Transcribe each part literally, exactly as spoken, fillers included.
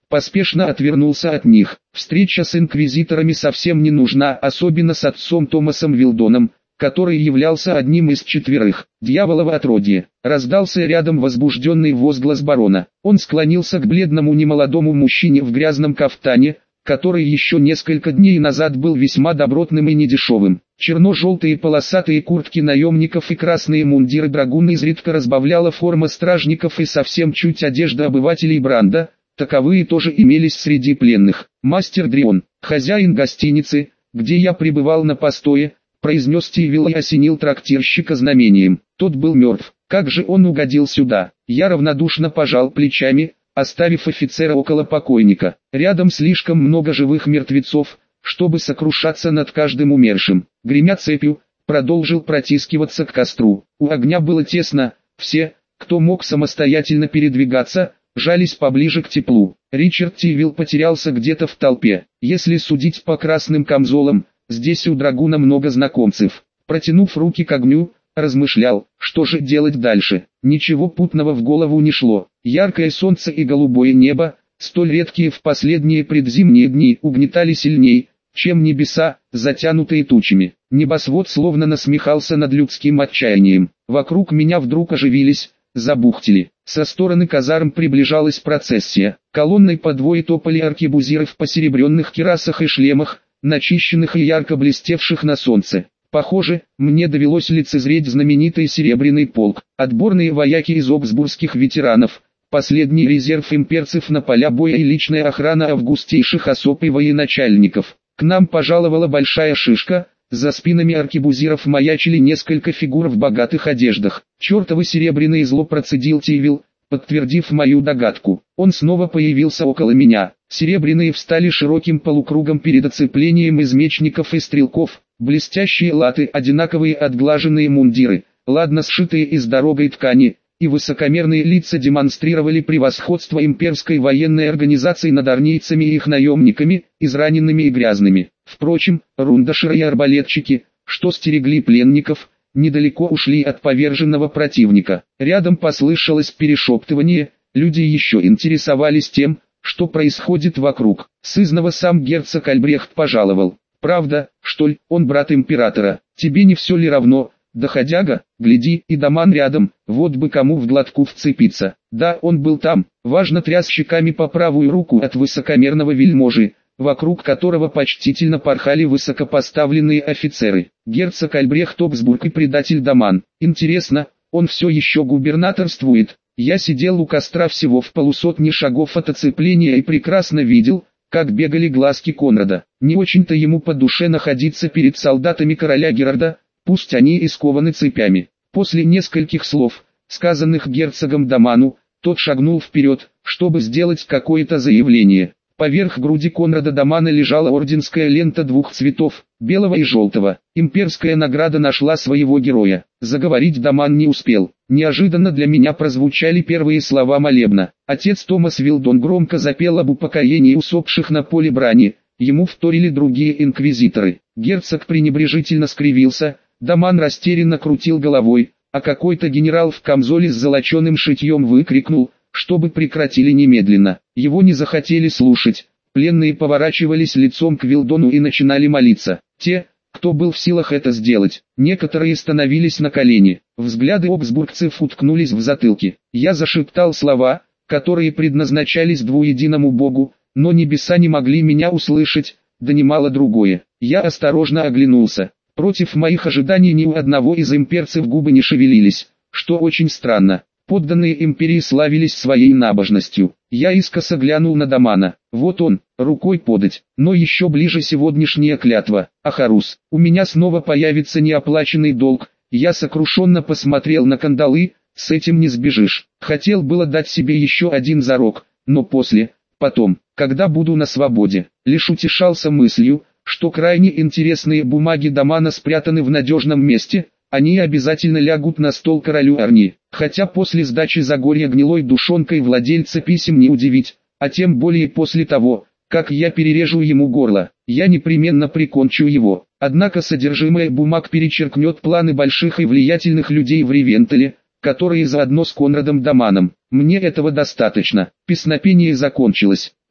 поспешно отвернулся от них. Встреча с инквизиторами совсем не нужна, особенно с отцом Томасом Вилдоном, который являлся одним из четверых. «Дьяволово отродье!» Раздался рядом возбужденный возглас барона. Он склонился к бледному немолодому мужчине в грязном кафтане, который еще несколько дней назад был весьма добротным и недешевым. Черно-желтые полосатые куртки наемников и красные мундиры драгун изредка разбавляла форма стражников и совсем чуть одежда обывателей Бранда, таковые тоже имелись среди пленных. «Мастер Дрион, хозяин гостиницы, где я пребывал на постое», произнес Тивил и осенил трактирщика знамением. Тот был мертв. Как же он угодил сюда? Я равнодушно пожал плечами, оставив офицера около покойника. Рядом слишком много живых мертвецов, чтобы сокрушаться над каждым умершим. Гремя цепью, продолжил протискиваться к костру. У огня было тесно, все, кто мог самостоятельно передвигаться, жались поближе к теплу. Ричард Тивил потерялся где-то в толпе. Если судить по красным камзолам, здесь у драгуна много знакомцев. Протянув руки к огню, размышлял, что же делать дальше. Ничего путного в голову не шло. Яркое солнце и голубое небо, столь редкие в последние предзимние дни, угнетали сильней, чем небеса, затянутые тучами. Небосвод словно насмехался над людским отчаянием. Вокруг меня вдруг оживились, забухтели. Со стороны казарм приближалась процессия. Колонной по двое топали аркебузиры в посеребренных кирасах и шлемах, начищенных и ярко блестевших на солнце. Похоже, мне довелось лицезреть знаменитый Серебряный полк, отборные вояки из обсбургских ветеранов, последний резерв имперцев на поля боя и личная охрана августейших особ и военачальников. К нам пожаловала большая шишка, за спинами аркебузиров маячили несколько фигур в богатых одеждах. «Чертовы серебряные зло», процедил Тивил, подтвердив мою догадку. Он снова появился около меня. Серебряные встали широким полукругом перед оцеплением из мечников и стрелков, блестящие латы, одинаковые отглаженные мундиры, ладно сшитые из дорогой ткани, и высокомерные лица демонстрировали превосходство имперской военной организации над армейцами и их наемниками, израненными и грязными. Впрочем, рундаширы и арбалетчики, что стерегли пленников, недалеко ушли от поверженного противника. Рядом послышалось перешептывание, люди еще интересовались тем, что происходит вокруг. Сызнова сам герцог Альбрехт пожаловал. «Правда, что ли, он брат императора? Тебе не все ли равно, доходяга? Гляди, и Даман рядом, вот бы кому в глотку вцепиться». Да, он был там, важно тряс щеками по правую руку от высокомерного вельможи, вокруг которого почтительно порхали высокопоставленные офицеры. Герцог Альбрехт Обсбург и предатель Даман. Интересно, он все еще губернаторствует? Я сидел у костра всего в полусотни шагов от оцепления и прекрасно видел, как бегали глазки Конрада. Не очень-то ему по душе находиться перед солдатами короля Герарда, пусть они и скованы цепями. После нескольких слов, сказанных герцогом Даману, тот шагнул вперед, чтобы сделать какое-то заявление. Поверх груди Конрада Дамана лежала орденская лента двух цветов, белого и желтого. Имперская награда нашла своего героя. Заговорить Даман не успел. Неожиданно для меня прозвучали первые слова молебна. Отец Томас Вилдон громко запел об упокоении усопших на поле брани. Ему вторили другие инквизиторы. Герцог пренебрежительно скривился, Даман растерянно крутил головой, а какой-то генерал в камзоле с золоченым шитьем выкрикнул, чтобы прекратили немедленно. Его не захотели слушать. Пленные поворачивались лицом к Вилдону и начинали молиться. Те, кто был в силах это сделать, некоторые становились на колени. Взгляды обсбургцев уткнулись в затылки. Я зашептал слова, которые предназначались двуединому Богу, но небеса не могли меня услышать, да немало другое. Я осторожно оглянулся. Против моих ожиданий ни у одного из имперцев губы не шевелились, что очень странно. Подданные империи славились своей набожностью. Я искоса глянул на Дамана. Вот он, рукой подать, но еще ближе сегодняшняя клятва. Ахарус, у меня снова появится неоплаченный долг. Я сокрушенно посмотрел на кандалы, с этим не сбежишь. Хотел было дать себе еще один зарок, но после, потом, когда буду на свободе, лишь утешался мыслью, что крайне интересные бумаги Дамана спрятаны в надежном месте. Они обязательно лягут на стол королю Арни, хотя после сдачи Загорья гнилой душонкой владельца писем не удивить, а тем более после того, как я перережу ему горло, я непременно прикончу его. Однако содержимое бумаг перечеркнет планы больших и влиятельных людей в Ревентале, которые заодно с Конрадом Даманом. Мне этого достаточно. Песнопение закончилось.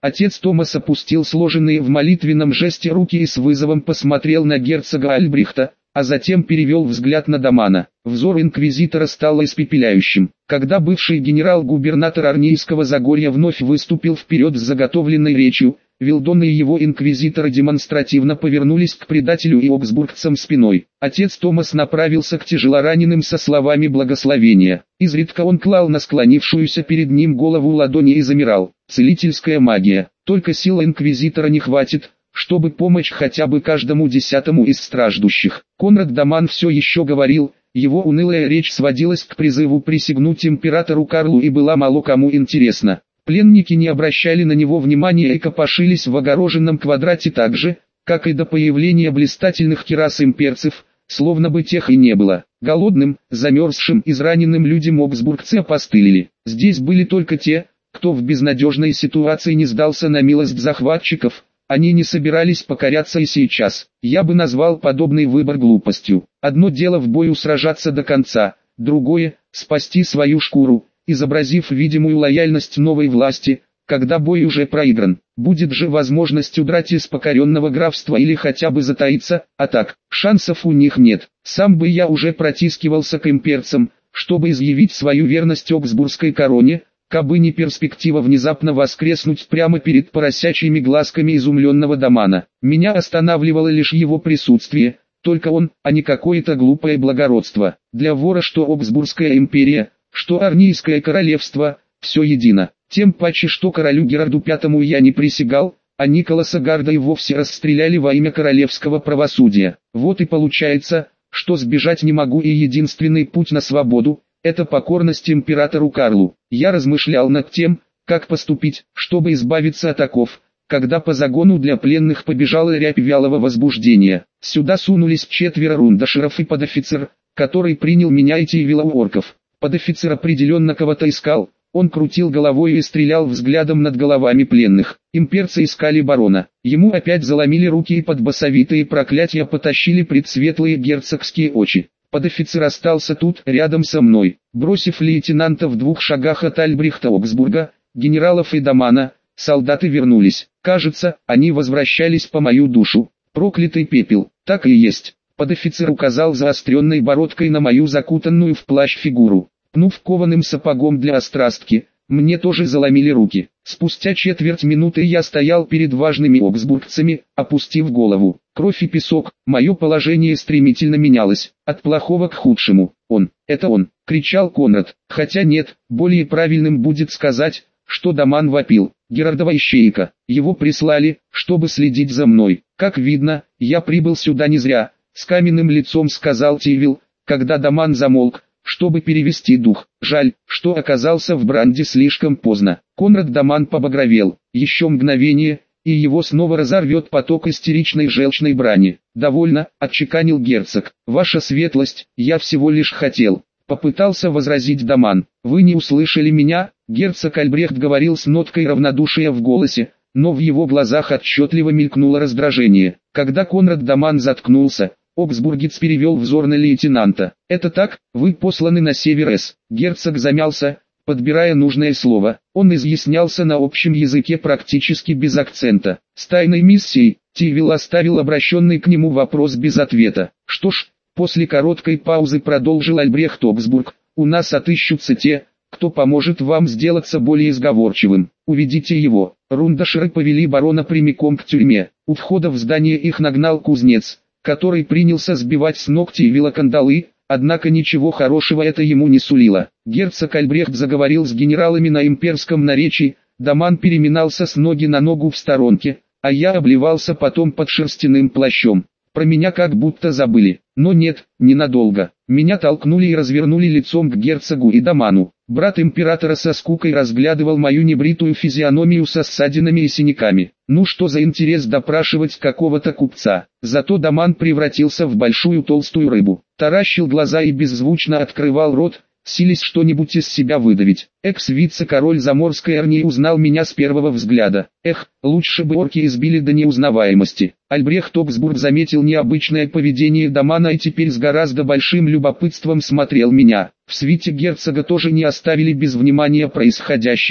Отец Томас опустил сложенные в молитвенном жесте руки и с вызовом посмотрел на герцога Альбрехта, а затем перевел взгляд на Дамана. Взор инквизитора стал испепеляющим. Когда бывший генерал-губернатор Арнейского Загорья вновь выступил вперед с заготовленной речью, Вилдон и его инквизиторы демонстративно повернулись к предателю и обсбургцам спиной. Отец Томас направился к тяжелораненым со словами благословения. Изредка он клал на склонившуюся перед ним голову ладони и замирал. Целительская магия. Только сил инквизитора не хватит, чтобы помочь хотя бы каждому десятому из страждущих. Конрад Даман все еще говорил, его унылая речь сводилась к призыву присягнуть императору Карлу и была мало кому интересна. Пленники не обращали на него внимания и копошились в огороженном квадрате так же, как и до появления блистательных кирас имперцев, словно бы тех и не было. Голодным, замерзшим, израненным людям обсбургцы опостылили. Здесь были только те, кто в безнадежной ситуации не сдался на милость захватчиков. Они не собирались покоряться и сейчас. Я бы назвал подобный выбор глупостью. Одно дело в бою сражаться до конца, другое – спасти свою шкуру, изобразив видимую лояльность новой власти, когда бой уже проигран. Будет же возможность удрать из покоренного графства или хотя бы затаиться, а так, шансов у них нет. Сам бы я уже протискивался к имперцам, чтобы изъявить свою верность Обсбургской короне, кабы не перспектива внезапно воскреснуть прямо перед поросячьими глазками изумленного Дамана. Меня останавливало лишь его присутствие, только он, а не какое-то глупое благородство. Для вора что Обсбургская империя, что Арнийское королевство, все едино. Тем паче, что королю Герарду Пятому я не присягал, а Николаса Гарда и вовсе расстреляли во имя королевского правосудия. Вот и получается, что сбежать не могу, и единственный путь на свободу – это покорность императору Карлу. Я размышлял над тем, как поступить, чтобы избавиться от оков, когда по загону для пленных побежала рябь вялого возбуждения. Сюда сунулись четверо рундашеров и подофицер, который принял меня и Тивила у орков. Подофицер определенно кого-то искал, он крутил головой и стрелял взглядом над головами пленных. Имперцы искали барона, ему опять заломили руки и под басовитые проклятия потащили предсветлые герцогские очи. Подофицер остался тут, рядом со мной. Бросив лейтенанта в двух шагах от Альбрехта Обсбурга, генералов и Дамана, солдаты вернулись. Кажется, они возвращались по мою душу. Проклятый пепел, так и есть. Подофицер указал заостренной бородкой на мою закутанную в плащ фигуру. Пнув кованым сапогом для острастки, мне тоже заломили руки. Спустя четверть минуты я стоял перед важными обсбургцами, опустив голову. Кровь и песок, мое положение стремительно менялось, от плохого к худшему. «Он, это он!» — кричал Конрад. Хотя нет, более правильным будет сказать, что Даман вопил. Герардова ищейка. Его прислали, чтобы следить за мной. Как видно, я прибыл сюда не зря. С каменным лицом сказал Тивил, когда Даман замолк, чтобы перевести дух. Жаль, что оказался в Бранде слишком поздно. Конрад Даман побагровел. Еще мгновение, и его снова разорвет поток истеричной желчной брани. «Довольно», — отчеканил герцог. «Ваша светлость, я всего лишь хотел». Попытался возразить Даман. «Вы не услышали меня?» Герцог Альбрехт говорил с ноткой равнодушия в голосе, но в его глазах отчетливо мелькнуло раздражение. Когда Конрад Даман заткнулся, Обсбургец перевел взор на лейтенанта. «Это так, вы посланы на север С». Герцог замялся, подбирая нужное слово. Он изъяснялся на общем языке практически без акцента. С тайной миссией, Тивил оставил обращенный к нему вопрос без ответа. «Что ж», после короткой паузы продолжил Альбрехт Обсбург, «у нас отыщутся те, кто поможет вам сделаться более сговорчивым. Уведите его». Рундашеры повели барона прямиком к тюрьме. У входа в здание их нагнал кузнец, который принялся сбивать с ног Тивила кандалы, однако ничего хорошего это ему не сулило. Герцог Альбрехт заговорил с генералами на имперском наречии, Даман переминался с ноги на ногу в сторонке, а я обливался потом под шерстяным плащом. Про меня как будто забыли, но нет, ненадолго. Меня толкнули и развернули лицом к герцогу и Даману. Брат императора со скукой разглядывал мою небритую физиономию со ссадинами и синяками. Ну что за интерес допрашивать какого-то купца? Зато Даман превратился в большую толстую рыбу. Таращил глаза и беззвучно открывал рот, силясь что-нибудь из себя выдавить. Экс-вице-король Заморской Арнии узнал меня с первого взгляда. Эх, лучше бы орки избили до неузнаваемости. Альбрехт Обсбург заметил необычное поведение Дамана и теперь с гораздо большим любопытством смотрел меня. В свите герцога тоже не оставили без внимания происходящее.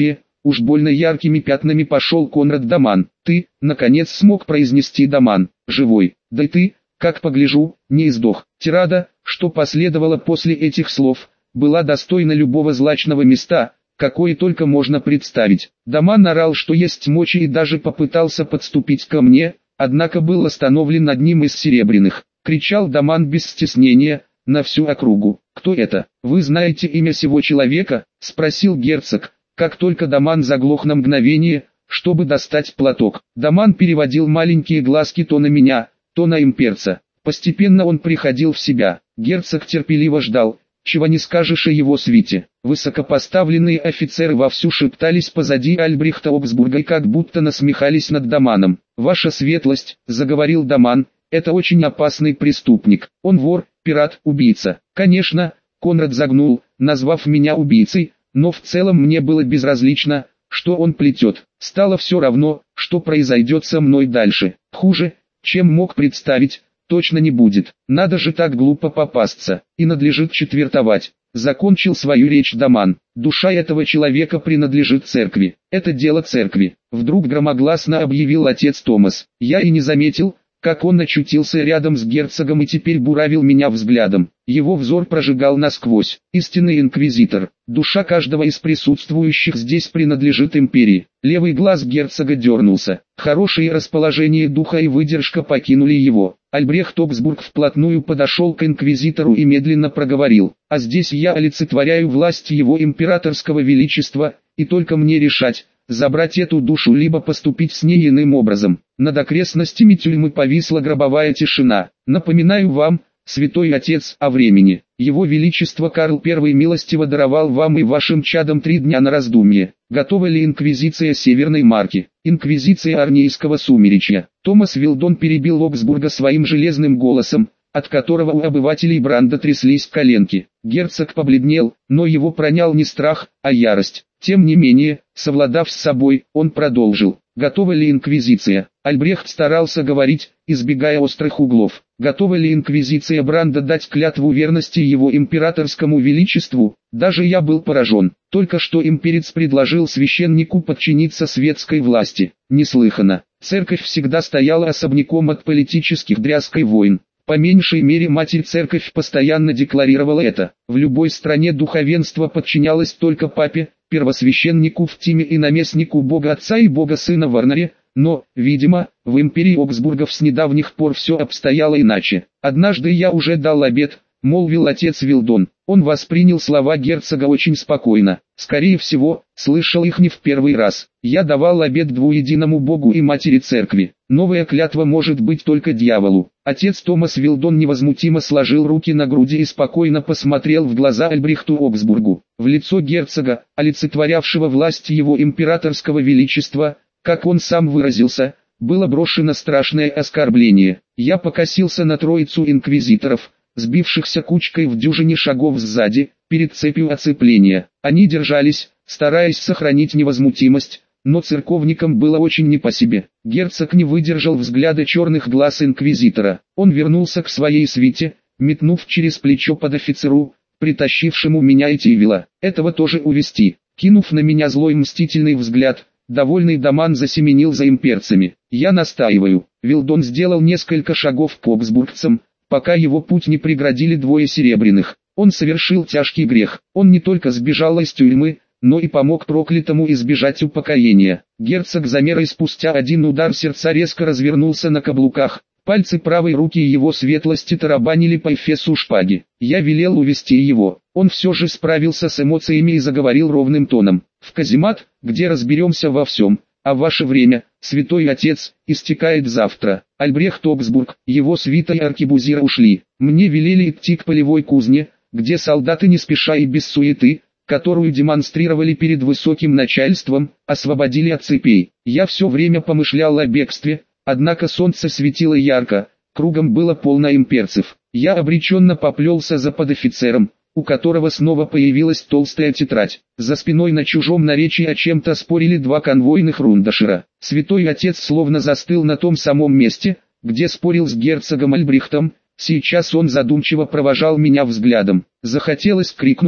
уж больно яркими пятнами пошел Конрад Даман. Ты, наконец смог произнести Даман, живой, да и ты, как погляжу, не издох. Тирада, что последовало после этих слов, была достойна любого злачного места, какое только можно представить. Даман орал, что есть мочи, и даже попытался подступить ко мне, однако был остановлен одним из серебряных. Кричал Даман без стеснения, на всю округу. «Кто это? Вы знаете имя сего человека?» — спросил герцог, как только Даман заглох на мгновение, чтобы достать платок. Даман переводил маленькие глазки то на меня, то на имперца. Постепенно он приходил в себя. Герцог терпеливо ждал, чего не скажешь о его свите. Высокопоставленные офицеры вовсю шептались позади Альбрехта Обсбурга и как будто насмехались над Даманом. «Ваша светлость», — заговорил Даман, — «это очень опасный преступник. Он вор, пират, убийца». Конечно, Конрад загнул, назвав меня убийцей, но в целом мне было безразлично, что он плетет. Стало все равно, что произойдет со мной дальше. Хуже, чем мог представить, точно не будет. Надо же так глупо попасться, и надлежит четвертовать. Закончил свою речь Даман. Душа этого человека принадлежит церкви. Это дело церкви. Вдруг громогласно объявил отец Томас. Я и не заметил, как он очутился рядом с герцогом и теперь буравил меня взглядом. Его взор прожигал насквозь. Истинный инквизитор. Душа каждого из присутствующих здесь принадлежит империи. Левый глаз герцога дернулся. Хорошее расположение духа и выдержка покинули его. Альбрехт Обсбург вплотную подошел к инквизитору и медленно проговорил. «А здесь я олицетворяю власть его императорского величества, и только мне решать, забрать эту душу либо поступить с ней иным образом». Над окрестностями тюрьмы повисла гробовая тишина. «Напоминаю вам, святой отец, о времени. Его Величество Карл Первый милостиво даровал вам и вашим чадам три дня на раздумье. Готова ли инквизиция северной марки, инквизиция арнейского сумеречья?» Томас Вилдон перебил Обсбурга своим железным голосом, от которого у обывателей Бранда тряслись коленки. Герцог побледнел, но его пронял не страх, а ярость. Тем не менее, совладав с собой, он продолжил. «Готова ли инквизиция?» Альбрехт старался говорить, избегая острых углов. «Готова ли инквизиция Бранда дать клятву верности его императорскому величеству?» Даже я был поражен. Только что имперец предложил священнику подчиниться светской власти. Неслыханно. Церковь всегда стояла особняком от политических дрязг и войн. По меньшей мере Матерь Церковь постоянно декларировала это. В любой стране духовенство подчинялось только папе, первосвященнику в Тиме и наместнику Бога Отца и Бога Сына в Арнаре, но, видимо, в империи Обсбургов с недавних пор все обстояло иначе. «Однажды я уже дал обет», — молвил отец Вилдон. Он воспринял слова герцога очень спокойно. Скорее всего, слышал их не в первый раз. «Я давал обет двуединому Богу и Матери Церкви. Новая клятва может быть только дьяволу». Отец Томас Вилдон невозмутимо сложил руки на груди и спокойно посмотрел в глаза Альбрехту Обсбургу. В лицо герцога, олицетворявшего власть его императорского величества, как он сам выразился, было брошено страшное оскорбление. Я покосился на троицу инквизиторов, сбившихся кучкой в дюжине шагов сзади, перед цепью оцепления. Они держались, стараясь сохранить невозмутимость, но церковникам было очень не по себе. Герцог не выдержал взгляда черных глаз инквизитора. Он вернулся к своей свите, метнув через плечо под офицеру, притащившему меня и Тивила. «Этого тоже увести». Кинув на меня злой мстительный взгляд, довольный Даман засеменил за имперцами. «Я настаиваю». Вилдон сделал несколько шагов к обсбургцам, пока его путь не преградили двое серебряных. Он совершил тяжкий грех. Он не только сбежал из тюрьмы, но и помог проклятому избежать упокоения. Герцог замер и спустя один удар сердца резко развернулся на каблуках. Пальцы правой руки его светлости тарабанили по эфесу шпаги. Я велел увести его. Он все же справился с эмоциями и заговорил ровным тоном. «В каземат, где разберемся во всем, а ваше время, святой отец, истекает завтра». Альбрехт Обсбург, его свита и аркебузира ушли. Мне велели идти к полевой кузне, где солдаты не спеша и без суеты, которую демонстрировали перед высоким начальством, освободили от цепей. Я все время помышлял о бегстве, однако солнце светило ярко, кругом было полно имперцев. Я обреченно поплелся за подофицером, у которого снова появилась толстая тетрадь. За спиной на чужом наречии о чем-то спорили два конвойных рундашира. Святой отец словно застыл на том самом месте, где спорил с герцогом Альбрехтом. Сейчас он задумчиво провожал меня взглядом. Захотелось крикнуть,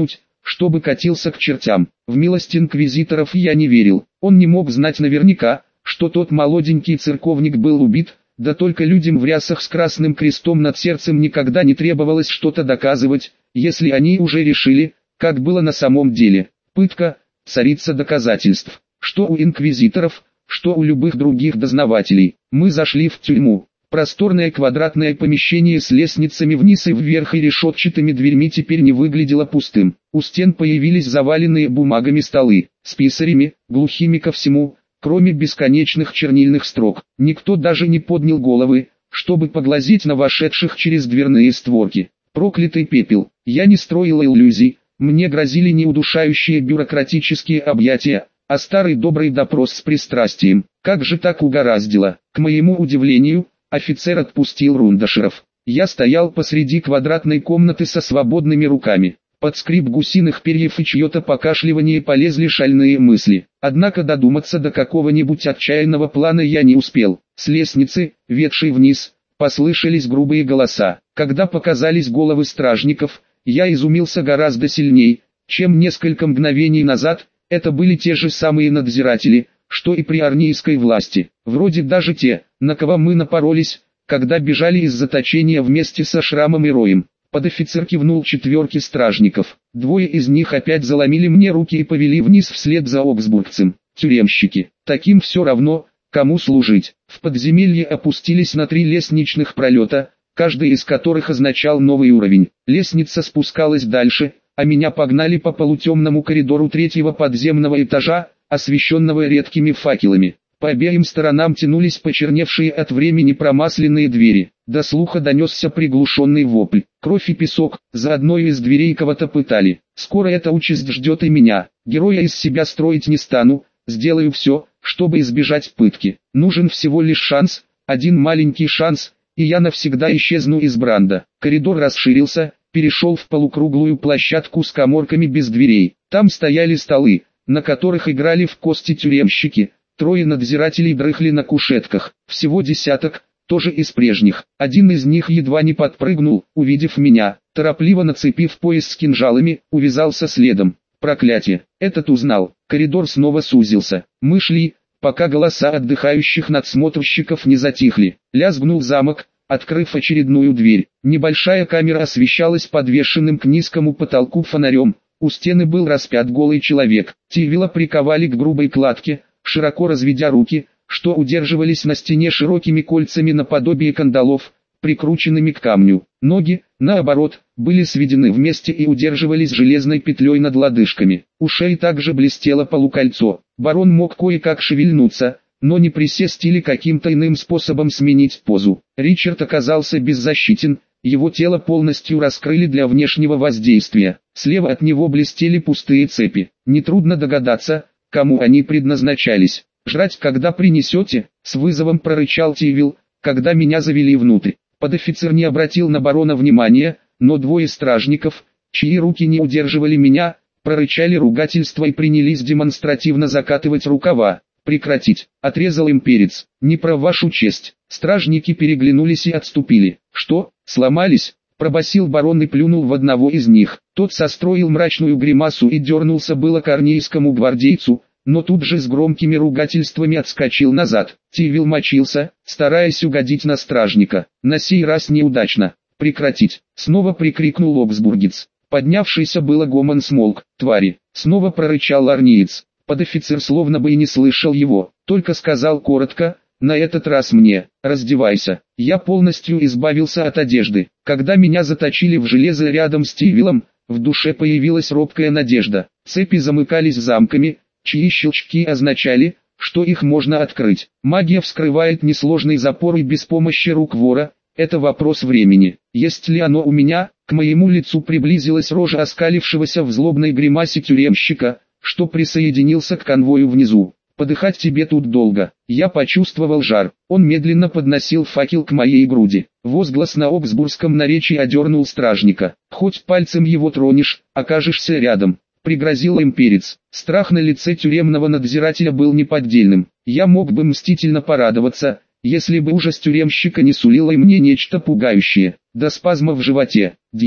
чтобы катился к чертям. В милость инквизиторов я не верил. Он не мог знать наверняка, что тот молоденький церковник был убит, да только людям в рясах с красным крестом над сердцем никогда не требовалось что-то доказывать, если они уже решили, как было на самом деле. Пытка – царица доказательств. Что у инквизиторов, что у любых других дознавателей. Мы зашли в тюрьму. Просторное квадратное помещение с лестницами вниз и вверх и решетчатыми дверьми теперь не выглядело пустым. У стен появились заваленные бумагами столы, с писарями, глухими ко всему, кроме бесконечных чернильных строк. Никто даже не поднял головы, чтобы поглазеть на вошедших через дверные створки. Проклятый пепел. Я не строил иллюзий, мне грозили не удушающие бюрократические объятия, а старый добрый допрос с пристрастием. Как же так угораздило? К моему удивлению, офицер отпустил рундашеров. Я стоял посреди квадратной комнаты со свободными руками. Под скрип гусиных перьев и чье-то покашливание полезли шальные мысли. Однако додуматься до какого-нибудь отчаянного плана я не успел. С лестницы, ведшей вниз, послышались грубые голоса. Когда показались головы стражников, я изумился гораздо сильней, чем несколько мгновений назад. Это были те же самые надзиратели, что и при арнийской власти. Вроде даже те, на кого мы напоролись, когда бежали из заточения вместе со Шрамом и Роем. Подофицер кивнул четверке стражников. Двое из них опять заломили мне руки и повели вниз вслед за оксбургцем. Тюремщики. Таким все равно, кому служить. В подземелье опустились на три лестничных пролета, каждый из которых означал новый уровень. Лестница спускалась дальше, а меня погнали по полутемному коридору третьего подземного этажа, освещенного редкими факелами. По обеим сторонам тянулись почерневшие от времени промасленные двери. До слуха донесся приглушенный вопль. Кровь и песок, за одной из дверей кого-то пытали. Скоро эта участь ждет и меня. Героя из себя строить не стану, сделаю все, чтобы избежать пытки. Нужен всего лишь шанс, один маленький шанс, и я навсегда исчезну из Бранда. Коридор расширился, перешел в полукруглую площадку с каморками без дверей. Там стояли столы, на которых играли в кости тюремщики. Трое надзирателей дрыхли на кушетках, всего десяток, тоже из прежних. Один из них едва не подпрыгнул, увидев меня, торопливо нацепив пояс с кинжалами, увязался следом. Проклятие, этот узнал. Коридор снова сузился. Мы шли, пока голоса отдыхающих надсмотрщиков не затихли. Лязгнул замок, открыв очередную дверь. Небольшая камера освещалась подвешенным к низкому потолку фонарем. У стены был распят голый человек. Тивила приковали к грубой кладке, широко разведя руки, что удерживались на стене широкими кольцами наподобие кандалов, прикрученными к камню. Ноги, наоборот, были сведены вместе и удерживались железной петлей над лодыжками. У шеи также блестело полукольцо. Барон мог кое-как шевельнуться, но не присесть или каким-то иным способом сменить позу. Ричард оказался беззащитен, его тело полностью раскрыли для внешнего воздействия. Слева от него блестели пустые цепи. Нетрудно догадаться, кому они предназначались. «Жрать когда принесете?» — с вызовом прорычал Тивил, когда меня завели внутрь. Подофицер не обратил на барона внимания, но двое стражников, чьи руки не удерживали меня, прорычали ругательство и принялись демонстративно закатывать рукава. «Прекратить!» — отрезал имперец. «Не про вашу честь». Стражники переглянулись и отступили. «Что, сломались?» — пробасил барон и плюнул в одного из них. Тот состроил мрачную гримасу и дернулся было к арнейскому гвардейцу, но тут же с громкими ругательствами отскочил назад. Тивил мочился, стараясь угодить на стражника. На сей раз неудачно. «Прекратить!» — снова прикрикнул оксбургец. Поднявшийся было гомон смолк. «Твари!» — снова прорычал арниец. Подофицер словно бы и не слышал его, только сказал коротко: «На этот раз мне, раздевайся». Я полностью избавился от одежды. Когда меня заточили в железо рядом с Тивилом, в душе появилась робкая надежда. Цепи замыкались замками, чьи щелчки означали, что их можно открыть. Магия вскрывает несложный запор и без помощи рук вора. Это вопрос времени. Есть ли оно у меня? К моему лицу приблизилась рожа оскалившегося в злобной гримасе тюремщика, что присоединился к конвою внизу. «Подыхать тебе тут долго». Я почувствовал жар. Он медленно подносил факел к моей груди. Возглас на оксбургском наречии одернул стражника. «Хоть пальцем его тронешь, окажешься рядом», — пригрозил имперец. Страх на лице тюремного надзирателя был неподдельным. Я мог бы мстительно порадоваться, если бы ужас тюремщика не сулило и мне нечто пугающее. До спазма в животе. Дьявол,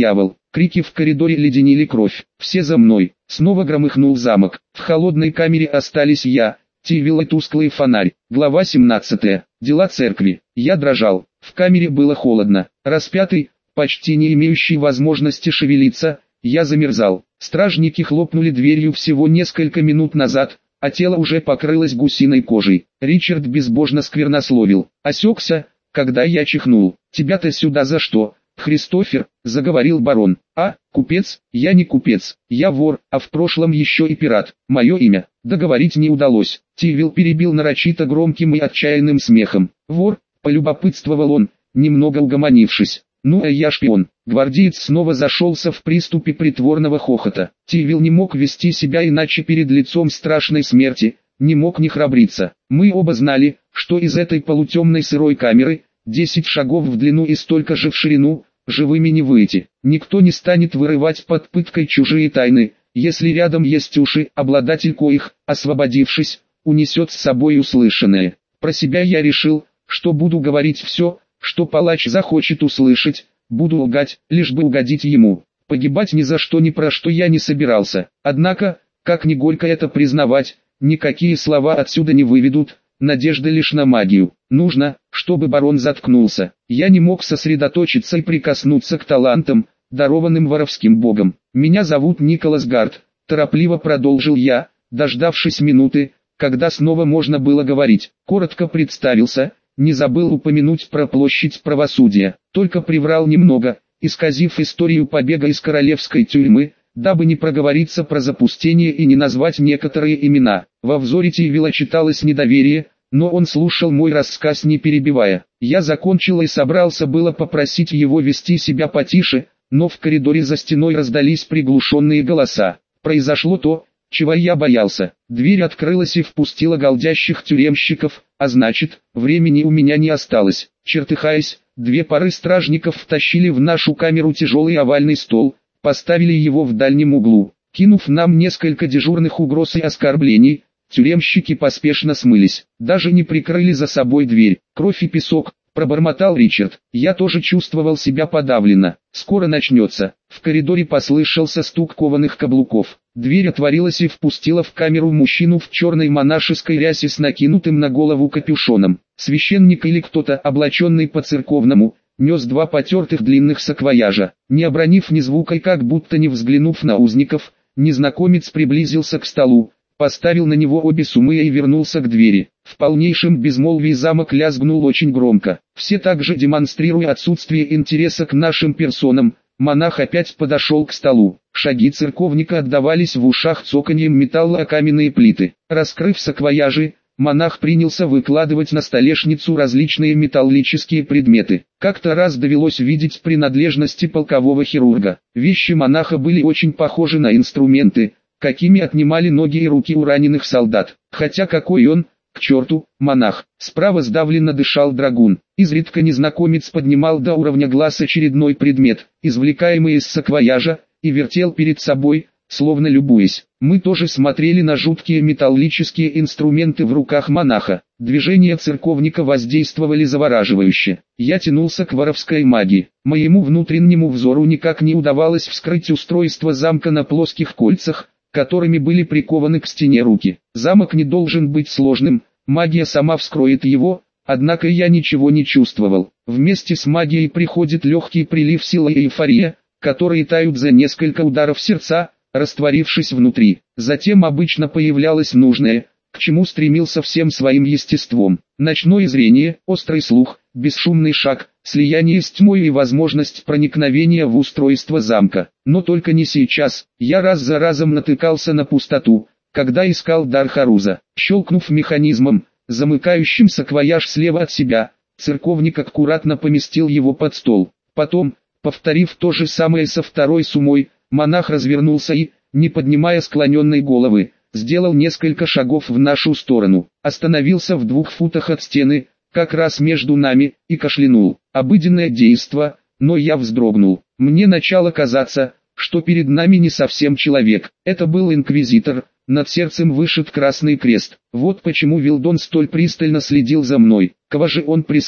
Крики в коридоре леденили кровь. «Все за мной!» Снова громыхнул замок. В холодной камере остались я, Тивил и тусклый фонарь. Глава семнадцатая. Дела церкви. Я дрожал. В камере было холодно. Распятый, почти не имеющий возможности шевелиться, я замерзал. Стражники хлопнули дверью всего несколько минут назад, а тело уже покрылось гусиной кожей. Ричард безбожно сквернословил. Осекся, когда я чихнул. «Тебя-то сюда за что, Христофер?» — заговорил барон. «А, купец? Я не купец, я вор, а в прошлом еще и пират. Мое имя». Договорить не удалось. Тивил перебил нарочито громким и отчаянным смехом. «Вор?» — полюбопытствовал он, немного угомонившись. «Ну а я шпион». Гвардеец снова зашелся в приступе притворного хохота. Тивил не мог вести себя иначе перед лицом страшной смерти, не мог не храбриться. Мы оба знали, что из этой полутемной сырой камеры, десять шагов в длину и столько же в ширину, живыми не выйти. Никто не станет вырывать под пыткой чужие тайны, если рядом есть уши, обладатель коих, освободившись, унесет с собой услышанное. Про себя я решил, что буду говорить все, что палач захочет услышать, буду лгать, лишь бы угодить ему. Погибать ни за что ни про что я не собирался. Однако, как ни горько это признавать, никакие слова отсюда не выведут, надежда лишь на магию. Нужно, чтобы барон заткнулся. Я не мог сосредоточиться и прикоснуться к талантам, дарованным воровским богом. «Меня зовут Николас Гард», — торопливо продолжил я, дождавшись минуты, когда снова можно было говорить. Коротко представился, не забыл упомянуть про площадь правосудия, только приврал немного, исказив историю побега из королевской тюрьмы, дабы не проговориться про запустение и не назвать некоторые имена. Во взоре Тивила читалось недоверие, но он слушал мой рассказ не перебивая. Я закончил и собрался было попросить его вести себя потише, но в коридоре за стеной раздались приглушенные голоса. Произошло то, чего я боялся. Дверь открылась и впустила голдящих тюремщиков, а значит, времени у меня не осталось. Чертыхаясь, две пары стражников втащили в нашу камеру тяжелый овальный стол, поставили его в дальнем углу. Кинув нам несколько дежурных угроз и оскорблений, тюремщики поспешно смылись, даже не прикрыли за собой дверь. «Кровь и песок», — пробормотал Ричард. Я тоже чувствовал себя подавленно. «Скоро начнется». В коридоре послышался стук кованых каблуков. Дверь отворилась и впустила в камеру мужчину в черной монашеской рясе с накинутым на голову капюшоном. Священник или кто-то, облаченный по-церковному, нес два потертых длинных саквояжа. Не обронив ни звука и как будто не взглянув на узников, незнакомец приблизился к столу, поставил на него обе суммы и вернулся к двери. В полнейшем безмолвии замок лязгнул очень громко. Все также демонстрируя отсутствие интереса к нашим персонам, монах опять подошел к столу. Шаги церковника отдавались в ушах цоканьем металла о каменные плиты. Раскрыв саквояжи, монах принялся выкладывать на столешницу различные металлические предметы. Как-то раз довелось видеть принадлежности полкового хирурга. Вещи монаха были очень похожи на инструменты, какими отнимали ноги и руки у раненых солдат. Хотя какой он, к черту, монах. Справа сдавленно дышал драгун. Изредка незнакомец поднимал до уровня глаз очередной предмет, извлекаемый из саквояжа, и вертел перед собой, словно любуясь. Мы тоже смотрели на жуткие металлические инструменты в руках монаха. Движения церковника воздействовали завораживающе. Я тянулся к воровской магии. Моему внутреннему взору никак не удавалось вскрыть устройство замка на плоских кольцах, которыми были прикованы к стене руки. Замок не должен быть сложным, магия сама вскроет его, однако я ничего не чувствовал. Вместе с магией приходит легкий прилив силы и эйфория, которые тают за несколько ударов сердца, растворившись внутри. Затем обычно появлялось нужное, к чему стремился всем своим естеством. Ночное зрение, острый слух, бесшумный шаг, слияние с тьмой и возможность проникновения в устройство замка. Но только не сейчас. Я раз за разом натыкался на пустоту, когда искал дар Харуза. Щелкнув механизмом, замыкающим саквояж слева от себя, церковник аккуратно поместил его под стол. Потом, повторив то же самое со второй суммой, монах развернулся и, не поднимая склоненной головы, сделал несколько шагов в нашу сторону. Остановился в двух футах от стены, как раз между нами, и кашлянул. Обыденное действо, но я вздрогнул. Мне начало казаться, что перед нами не совсем человек. Это был инквизитор, над сердцем вышит красный крест. Вот почему Вилдон столь пристально следил за мной. Кого же он прислал?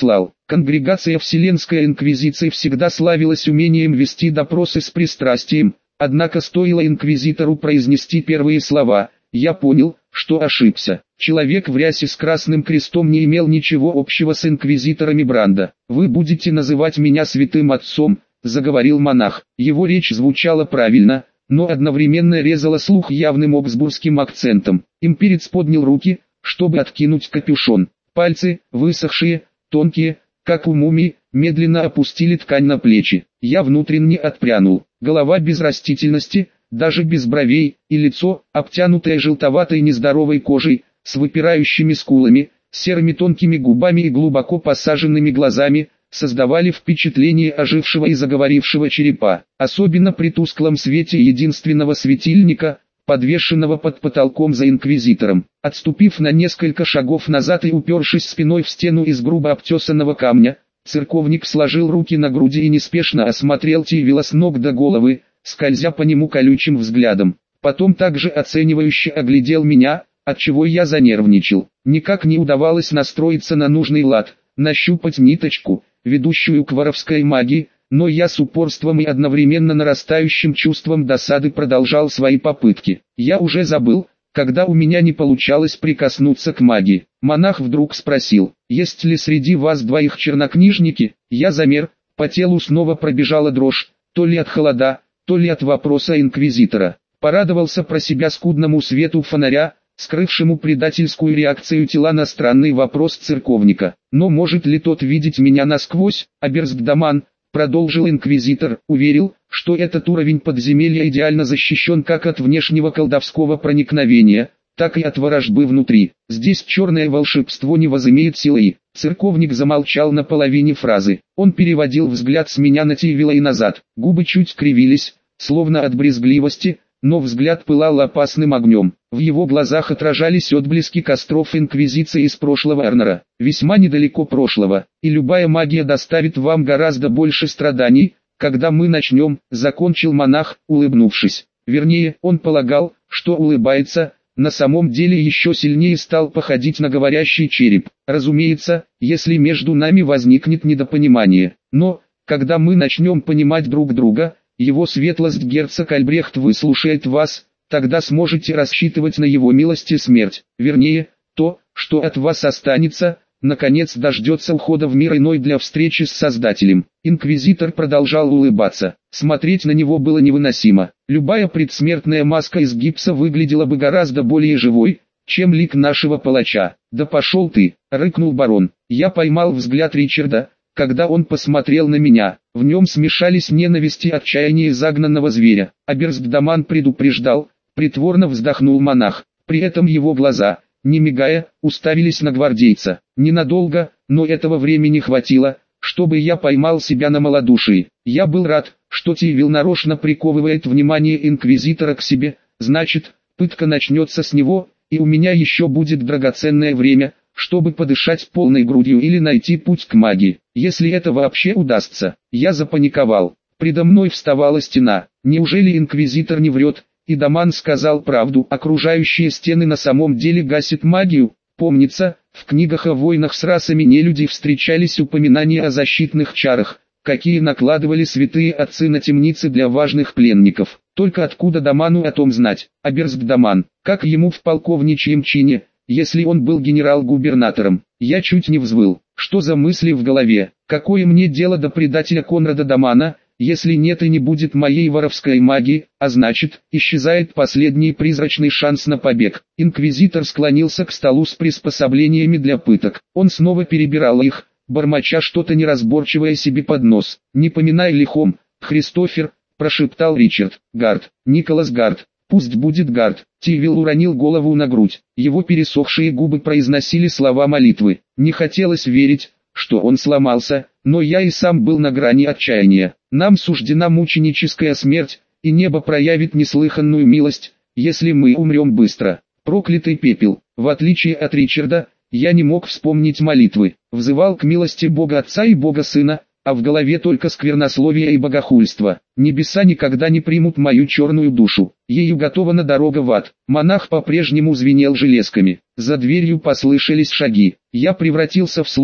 Конгрегация Вселенской Инквизиции всегда славилась умением вести допросы с пристрастием, однако стоило инквизитору произнести первые слова, я понял, что ошибся. Человек в рясе с красным крестом не имел ничего общего с инквизиторами Бранда. «Вы будете называть меня святым отцом», — заговорил монах. Его речь звучала правильно, но одновременно резала слух явным оксбургским акцентом. Имперец поднял руки, чтобы откинуть капюшон. Пальцы, высохшие, тонкие, как у мумии, медленно опустили ткань на плечи. Я внутренне отпрянул. Голова без растительности, даже без бровей, и лицо, обтянутое желтоватой нездоровой кожей, с выпирающими скулами, серыми тонкими губами и глубоко посаженными глазами, создавали впечатление ожившего и заговорившего черепа. Особенно при тусклом свете единственного светильника, подвешенного под потолком за инквизитором. Отступив на несколько шагов назад и упершись спиной в стену из грубо обтесанного камня, церковник сложил руки на груди и неспешно осмотрел Тивила с ног до головы, скользя по нему колючим взглядом. Потом также оценивающе оглядел меня, отчего я занервничал. Никак не удавалось настроиться на нужный лад, нащупать ниточку, ведущую к воровской магии, но я с упорством и одновременно нарастающим чувством досады продолжал свои попытки. Я уже забыл, когда у меня не получалось прикоснуться к магии. Монах вдруг спросил: «Есть ли среди вас двоих чернокнижники?» Я замер, по телу снова пробежала дрожь, то ли от холода, то ли от вопроса инквизитора. Порадовался про себя скудному свету фонаря, скрывшему предательскую реакцию тела на странный вопрос церковника. Но может ли тот видеть меня насквозь? Аберсгдаман, продолжил инквизитор, уверил, что этот уровень подземелья идеально защищен как от внешнего колдовского проникновения, так и от ворожбы внутри. Здесь черное волшебство не возымеет силы. Церковник замолчал на половине фразы. Он переводил взгляд с меня на Тивила и назад. Губы чуть кривились, словно от брезгливости, но взгляд пылал опасным огнем. В его глазах отражались отблески костров инквизиции из прошлого Эрнера. Весьма недалеко прошлого, и любая магия доставит вам гораздо больше страданий, когда мы начнем, закончил монах, улыбнувшись. Вернее, он полагал, что улыбается, на самом деле еще сильнее стал походить на говорящий череп. Разумеется, если между нами возникнет недопонимание. Но, когда мы начнем понимать друг друга, его светлость герцог Альбрехт выслушает вас, тогда сможете рассчитывать на его милость и смерть. Вернее, то, что от вас останется, наконец дождется ухода в мир иной для встречи с Создателем. Инквизитор продолжал улыбаться. Смотреть на него было невыносимо. Любая предсмертная маска из гипса выглядела бы гораздо более живой, чем лик нашего палача. «Да пошел ты!» — рыкнул барон. Я поймал взгляд Ричарда, когда он посмотрел на меня. В нем смешались ненависть и отчаяние загнанного зверя. Аберсгдаман предупреждал, притворно вздохнул монах. При этом его глаза, не мигая, уставились на гвардейца. Ненадолго, но этого времени хватило, чтобы я поймал себя на малодушии. Я был рад, что Тивил нарочно приковывает внимание инквизитора к себе, значит, пытка начнется с него, и у меня еще будет драгоценное время, чтобы подышать полной грудью или найти путь к магии. Если это вообще удастся. Я запаниковал. Предо мной вставала стена. Неужели инквизитор не врет? И Даман сказал правду. Окружающие стены на самом деле гасят магию. Помнится, в книгах о войнах с расами нелюдей встречались упоминания о защитных чарах, какие накладывали святые отцы на темницы для важных пленников. Только откуда Даману о том знать? Аберсгдаман, как ему в полковничьем чине, если он был генерал-губернатором? Я чуть не взвыл. Что за мысли в голове? Какое мне дело до предателя Конрада Дамана, если нет и не будет моей воровской магии, а значит, исчезает последний призрачный шанс на побег. Инквизитор склонился к столу с приспособлениями для пыток. Он снова перебирал их, бормоча что-то неразборчивое себе под нос. «Не поминай лихом, Христофер», — прошептал Ричард. «Гард, Николас Гард, пусть будет Гард». Тивил уронил голову на грудь. Его пересохшие губы произносили слова молитвы. Не хотелось верить, что он сломался, но я и сам был на грани отчаяния. Нам суждена мученическая смерть, и небо проявит неслыханную милость, если мы умрем быстро. Проклятый пепел. В отличие от Ричарда, я не мог вспомнить молитвы. Взывал к милости Бога Отца и Бога Сына, а в голове только сквернословие и богохульство. Небеса никогда не примут мою черную душу. Ею готова дорога в ад. Монах по-прежнему звенел железками. За дверью послышались шаги. Я превратился в слух.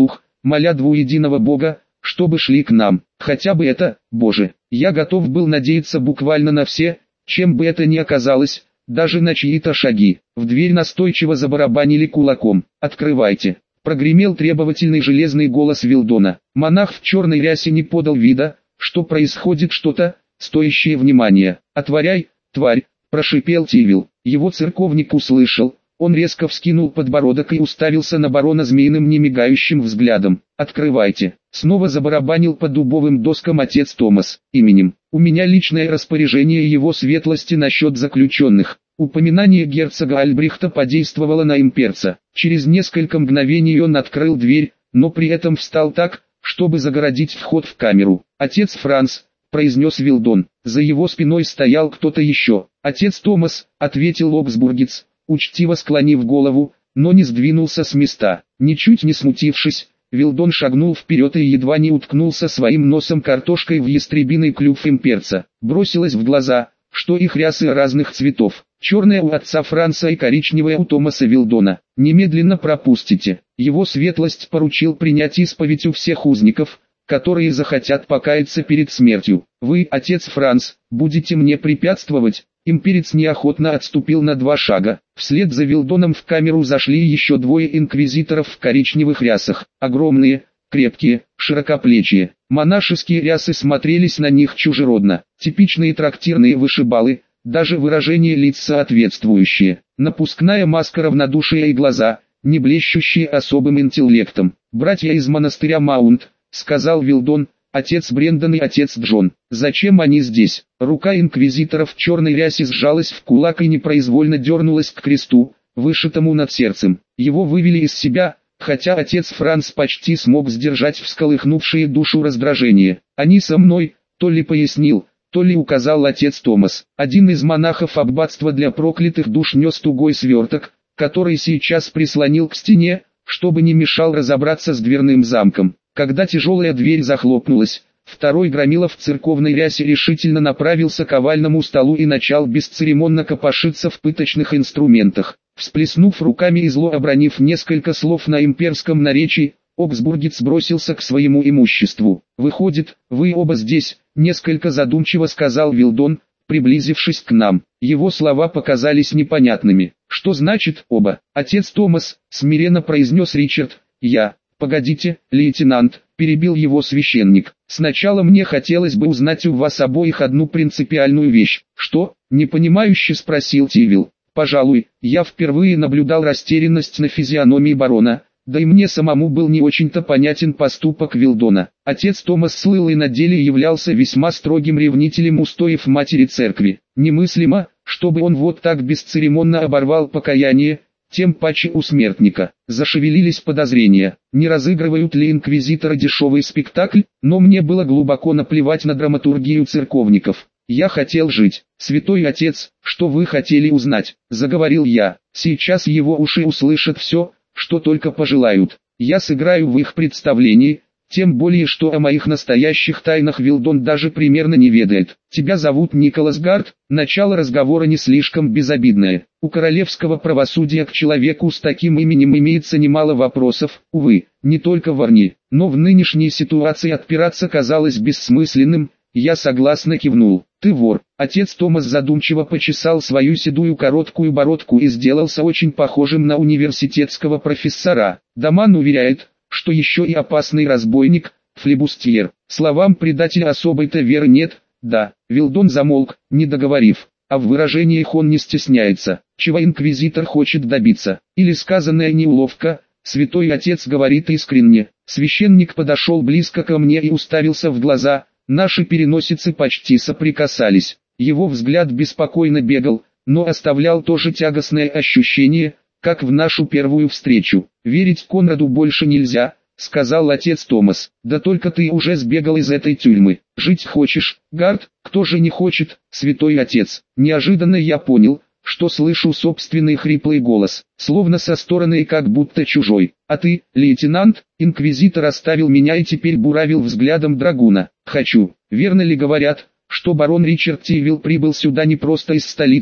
моля двуединого Бога, чтобы шли к нам, хотя бы это, Боже. Я готов был надеяться буквально на все, чем бы это ни оказалось, даже на чьи-то шаги. В дверь настойчиво забарабанили кулаком. «Открывайте!» Прогремел требовательный железный голос Вилдона. Монах в черной рясе не подал вида, что происходит что-то, стоящее внимания. «Отворяй, тварь!» – прошипел Тивил. Его церковник услышал. Он резко вскинул подбородок и уставился на барона змеиным немигающим взглядом. «Открывайте!» Снова забарабанил по дубовым доскам отец Томас. «Именем. У меня личное распоряжение его светлости насчет заключенных». Упоминание герцога Альбрехта подействовало на имперца. Через несколько мгновений он открыл дверь, но при этом встал так, чтобы загородить вход в камеру. «Отец Франц», — произнес Вилдон. За его спиной стоял кто-то еще. «Отец Томас», — ответил Оксбургец, учтиво склонив голову, но не сдвинулся с места. Ничуть не смутившись, Вилдон шагнул вперед и едва не уткнулся своим носом картошкой в ястребиный клюв имперца. Бросилось в глаза, что их рясы разных цветов. Черная у отца Франца и коричневая у Томаса Вилдона. «Немедленно пропустите». Его светлость поручил принять исповедь у всех узников, которые захотят покаяться перед смертью. «Вы, отец Франц, будете мне препятствовать?» Имперец неохотно отступил на два шага. Вслед за Вилдоном в камеру зашли еще двое инквизиторов в коричневых рясах. Огромные, крепкие, широкоплечие. Монашеские рясы смотрелись на них чужеродно. Типичные трактирные вышибалы, даже выражение лиц соответствующее. Напускная маска равнодушия и глаза, не блещущие особым интеллектом. «Братья из монастыря Маунт», — сказал Вилдон, — «отец Брендон и отец Джон. Зачем они здесь?» Рука инквизитора в черной рясе сжалась в кулак и непроизвольно дернулась к кресту, вышитому над сердцем. Его вывели из себя, хотя отец Франц почти смог сдержать всколыхнувшее душу раздражение. «Они со мной», — то ли пояснил, то ли указал отец Томас. Один из монахов аббатства для проклятых душ нес тугой сверток, который сейчас прислонил к стене, чтобы не мешал разобраться с дверным замком. Когда тяжелая дверь захлопнулась, второй громила в церковной рясе решительно направился к овальному столу и начал бесцеремонно копошиться в пыточных инструментах. Всплеснув руками и зло обронив несколько слов на имперском наречии, Оксбургец бросился к своему имуществу. «Выходит, вы оба здесь», — несколько задумчиво сказал Вилдон, приблизившись к нам. Его слова показались непонятными. «Что значит оба?» «Отец Томас», — смиренно произнес Ричард. «Я». «Погодите, лейтенант», — перебил его священник. «Сначала мне хотелось бы узнать у вас обоих одну принципиальную вещь». «Что?» — непонимающе спросил Тивил. «Пожалуй, я впервые наблюдал растерянность на физиономии барона, да и мне самому был не очень-то понятен поступок Вилдона. Отец Томас слыл и на деле являлся весьма строгим ревнителем устоев матери церкви. Немыслимо, чтобы он вот так бесцеремонно оборвал покаяние, тем паче у смертника. Зашевелились подозрения, не разыгрывают ли инквизиторы дешевый спектакль, но мне было глубоко наплевать на драматургию церковников. Я хотел жить. «Святой отец, что вы хотели узнать?» – заговорил я. «Сейчас его уши услышат все, что только пожелают. Я сыграю в их представлении, тем более что о моих настоящих тайнах Вилдон даже примерно не ведает. Тебя зовут Николас Гард». Начало разговора не слишком безобидное. У королевского правосудия к человеку с таким именем имеется немало вопросов, увы, не только в Арни, но в нынешней ситуации отпираться казалось бессмысленным. Я согласно кивнул. «Ты вор». Отец Томас задумчиво почесал свою седую короткую бородку и сделался очень похожим на университетского профессора. Даман уверяет, что еще и опасный разбойник, флибустьер. Словам предателя особой-то веры нет. Да, Вилдон замолк, не договорив. А в выражениях он не стесняется. Чего инквизитор хочет добиться? Или сказанное неуловко? Святой отец говорит искренне. Священник подошел близко ко мне и уставился в глаза. Наши переносицы почти соприкасались. Его взгляд беспокойно бегал, но оставлял то же тягостное ощущение, как в нашу первую встречу. «Верить Конраду больше нельзя», — сказал отец Томас. «Да только ты уже сбегал из этой тюрьмы. Жить хочешь, Гард? Кто же не хочет, святой отец?» Неожиданно я понял, что слышу собственный хриплый голос, словно со стороны и как будто чужой. «А ты, лейтенант?» Инквизитор оставил меня и теперь буравил взглядом драгуна. «Хочу. Верно ли говорят, что барон Ричард Тивил прибыл сюда не просто из столицы,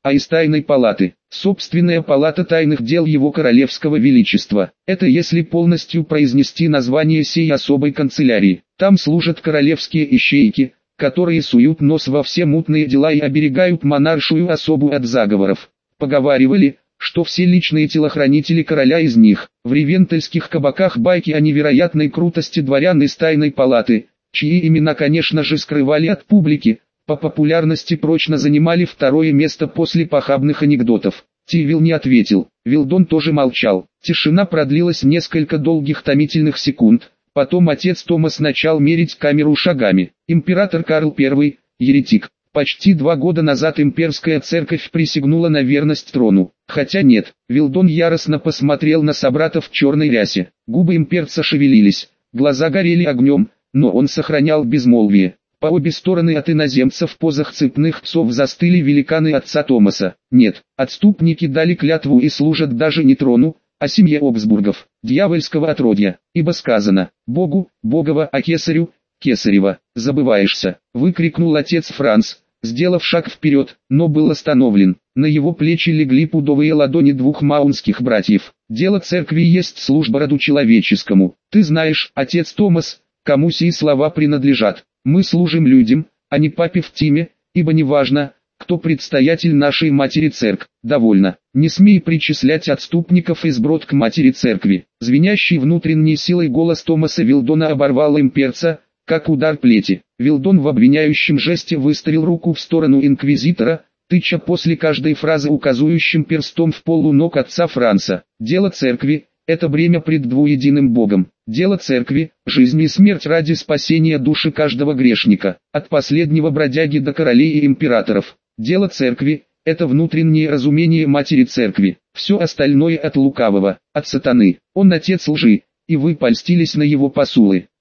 а из тайной палаты. Собственная палата тайных дел его королевского величества. Это если полностью произнести название сей особой канцелярии. Там служат королевские ищейки, которые суют нос во все мутные дела и оберегают монаршую особу от заговоров. Поговаривали, что все личные телохранители короля из них. В ревентельских кабаках байки о невероятной крутости дворян из тайной палаты, чьи имена, конечно же, скрывали от публики, по популярности прочно занимали второе место после похабных анекдотов. Тивил не ответил, Вилдон тоже молчал. Тишина продлилась несколько долгих томительных секунд, потом отец Томас начал мерить камеру шагами. Император Карл Первый, еретик. Почти два года назад имперская церковь присягнула на верность трону. Хотя нет, Вилдон яростно посмотрел на собрата в черной рясе. Губы имперца шевелились, глаза горели огнем, но он сохранял безмолвие. По обе стороны от иноземца в позах цепных псов застыли великаны отца Томаса. Нет, отступники дали клятву и служат даже не трону, а семье Обсбургов, дьявольского отродья, ибо сказано: «Богу, Богова, а кесарю, кесарева, забываешься», выкрикнул отец Франц, сделав шаг вперед, но был остановлен. На его плечи легли пудовые ладони двух маунских братьев. «Дело церкви есть служба роду человеческому. Ты знаешь, отец Томас, кому сии слова принадлежат. Мы служим людям, а не папе в Тиме, ибо неважно, кто предстоятель нашей матери церкви. Довольно. Не смей причислять отступников из брод к матери церкви». Звенящий внутренней силой голос Томаса Вилдона оборвал имперца, как удар плети. Вилдон в обвиняющем жесте выставил руку в сторону инквизитора, тыча после каждой фразы указующим перстом в пол у ног отца Франца. «Дело церкви – это бремя пред двуединым Богом. Дело церкви – жизнь и смерть ради спасения души каждого грешника, от последнего бродяги до королей и императоров. Дело церкви – это внутреннее разумение матери церкви. Все остальное от лукавого, от сатаны. Он отец лжи, и вы польстились на его посулы.